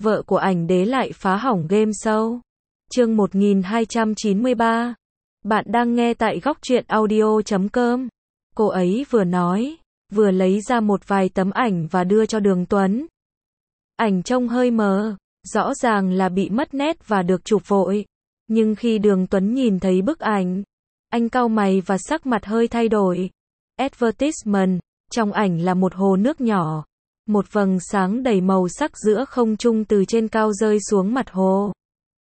vợ của ảnh đế lại phá hỏng game show. Chương 1293. Bạn đang nghe tại góc truyện audio.com. Cô ấy vừa nói, vừa lấy ra một vài tấm ảnh và đưa cho Đường Tuấn. Ảnh trông hơi mờ, rõ ràng là bị mất nét và được chụp vội. Nhưng khi Đường Tuấn nhìn thấy bức ảnh, anh cau mày và sắc mặt hơi thay đổi. Advertisement, trong ảnh là một hồ nước nhỏ. Một vầng sáng đầy màu sắc giữa không trung từ trên cao rơi xuống mặt hồ,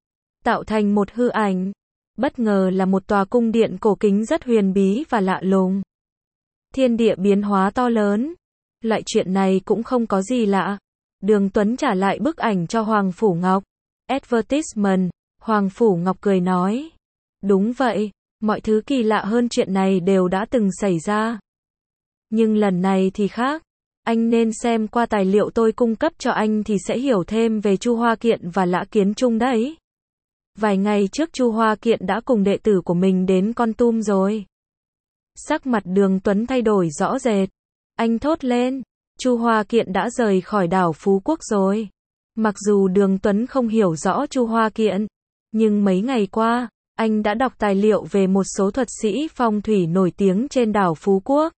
tạo thành một hư ảnh. Bất ngờ là một tòa cung điện cổ kính rất huyền bí và lạ lùng. Thiên địa biến hóa to lớn. Loại chuyện này cũng không có gì lạ. Đường Tuấn trả lại bức ảnh cho Hoàng Phủ Ngọc. Advertisement, Hoàng Phủ Ngọc cười nói. Đúng vậy, mọi thứ kỳ lạ hơn chuyện này đều đã từng xảy ra. Nhưng lần này thì khác. Anh nên xem qua tài liệu tôi cung cấp cho anh thì sẽ hiểu thêm về Chu Hoa Kiện và Lã Kiến Trung đấy. Vài ngày trước Chu Hoa Kiện đã cùng đệ tử của mình đến Kon Tum rồi. Sắc mặt Đường Tuấn thay đổi rõ rệt. Anh thốt lên, Chu Hoa Kiện đã rời khỏi đảo Phú Quốc rồi. Mặc dù Đường Tuấn không hiểu rõ Chu Hoa Kiện, nhưng mấy ngày qua, anh đã đọc tài liệu về một số thuật sĩ phong thủy nổi tiếng trên đảo Phú Quốc.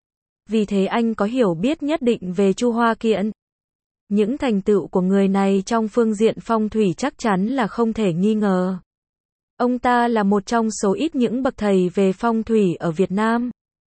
Vì thế anh có hiểu biết nhất định về Chu Hoa Kiện. Những thành tựu của người này trong phương diện phong thủy chắc chắn là không thể nghi ngờ. Ông ta là một trong số ít những bậc thầy về phong thủy ở Việt Nam.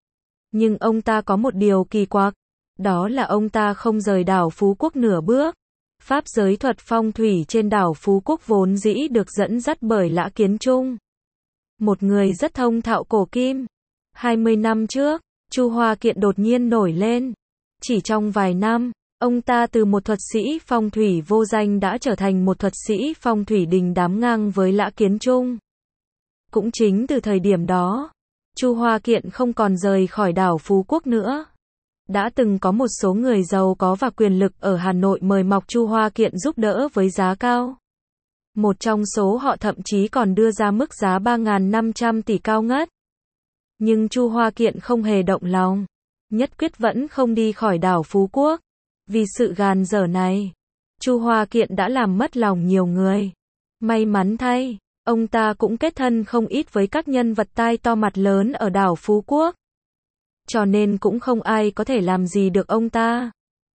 Nhưng ông ta có một điều kỳ quặc, đó là ông ta không rời đảo Phú Quốc nửa bước. Pháp giới thuật phong thủy trên đảo Phú Quốc vốn dĩ được dẫn dắt bởi Lã Kiến Trung, một người rất thông thạo cổ kim. 20 năm trước, Chu Hoa Kiện đột nhiên nổi lên. Chỉ trong vài năm, ông ta từ một thuật sĩ phong thủy vô danh đã trở thành một thuật sĩ phong thủy đình đám ngang với Lã Kiến Trung. Cũng chính từ thời điểm đó, Chu Hoa Kiện không còn rời khỏi đảo Phú Quốc nữa. Đã từng có một số người giàu có và quyền lực ở Hà Nội mời mọc Chu Hoa Kiện giúp đỡ với giá cao. Một trong số họ thậm chí còn đưa ra mức giá 3.500 tỷ cao ngất. Nhưng Chu Hoa Kiện không hề động lòng, nhất quyết vẫn không đi khỏi đảo Phú Quốc. Vì sự gàn dở này, Chu Hoa Kiện đã làm mất lòng nhiều người. May mắn thay, ông ta cũng kết thân không ít với các nhân vật tai to mặt lớn ở đảo Phú Quốc. Cho nên cũng không ai có thể làm gì được ông ta.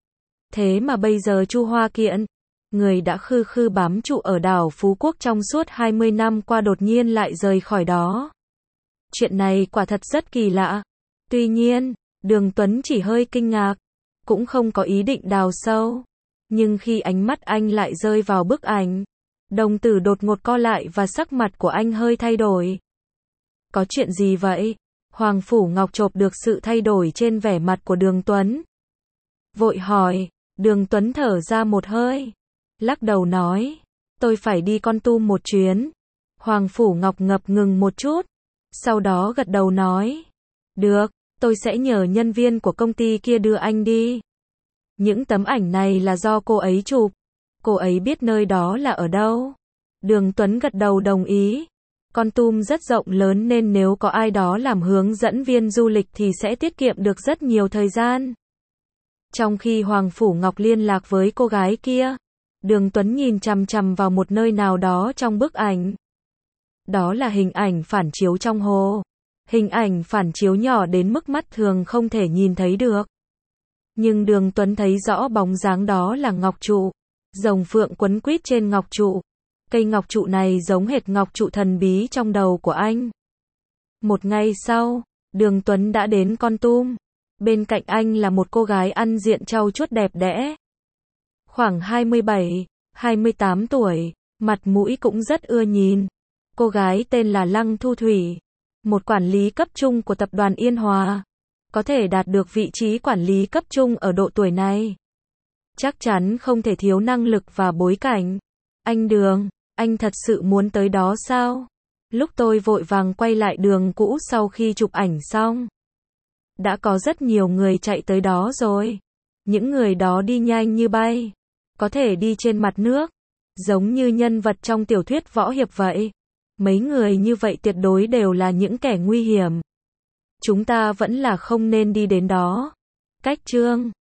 Thế mà bây giờ Chu Hoa Kiện, người đã khư khư bám trụ ở đảo Phú Quốc trong suốt 20 năm qua đột nhiên lại rời khỏi đó. Chuyện này quả thật rất kỳ lạ. Tuy nhiên, Đường Tuấn chỉ hơi kinh ngạc, cũng không có ý định đào sâu. Nhưng khi ánh mắt anh lại rơi vào bức ảnh, đồng tử đột ngột co lại và sắc mặt của anh hơi thay đổi. Có chuyện gì vậy? Hoàng Phủ Ngọc chộp được sự thay đổi trên vẻ mặt của Đường Tuấn. Vội hỏi. Đường Tuấn thở ra một hơi, lắc đầu nói, tôi phải đi Kon Tum một chuyến. Hoàng Phủ Ngọc ngập ngừng một chút, sau đó gật đầu nói, được, tôi sẽ nhờ nhân viên của công ty kia đưa anh đi. Những tấm ảnh này là do cô ấy chụp. Cô ấy biết nơi đó là ở đâu. Đường Tuấn gật đầu đồng ý. Kon Tum rất rộng lớn nên nếu có ai đó làm hướng dẫn viên du lịch thì sẽ tiết kiệm được rất nhiều thời gian. Trong khi Hoàng Phủ Ngọc liên lạc với cô gái kia, Đường Tuấn nhìn chằm chằm vào một nơi nào đó trong bức ảnh. Đó là hình ảnh phản chiếu trong hồ. Hình ảnh phản chiếu nhỏ đến mức mắt thường không thể nhìn thấy được. Nhưng Đường Tuấn thấy rõ bóng dáng đó là ngọc trụ. Rồng phượng quấn quýt trên ngọc trụ. Cây ngọc trụ này giống hệt ngọc trụ thần bí trong đầu của anh. Một ngày sau, Đường Tuấn đã đến Kon Tum. Bên cạnh anh là một cô gái ăn diện trau chuốt đẹp đẽ. Khoảng 27, 28 tuổi, mặt mũi cũng rất ưa nhìn. Cô gái tên là Lăng Thu Thủy, một quản lý cấp trung của tập đoàn Yên Hòa. Có thể đạt được vị trí quản lý cấp trung ở độ tuổi này, chắc chắn không thể thiếu năng lực và bối cảnh. Anh Đường, anh thật sự muốn tới đó sao? Lúc tôi vội vàng quay lại đường cũ sau khi chụp ảnh xong, đã có rất nhiều người chạy tới đó rồi. Những người đó đi nhanh như bay, có thể đi trên mặt nước, giống như nhân vật trong tiểu thuyết võ hiệp vậy. Mấy người như vậy tuyệt đối đều là những kẻ nguy hiểm. Chúng ta vẫn là không nên đi đến đó. Cách chương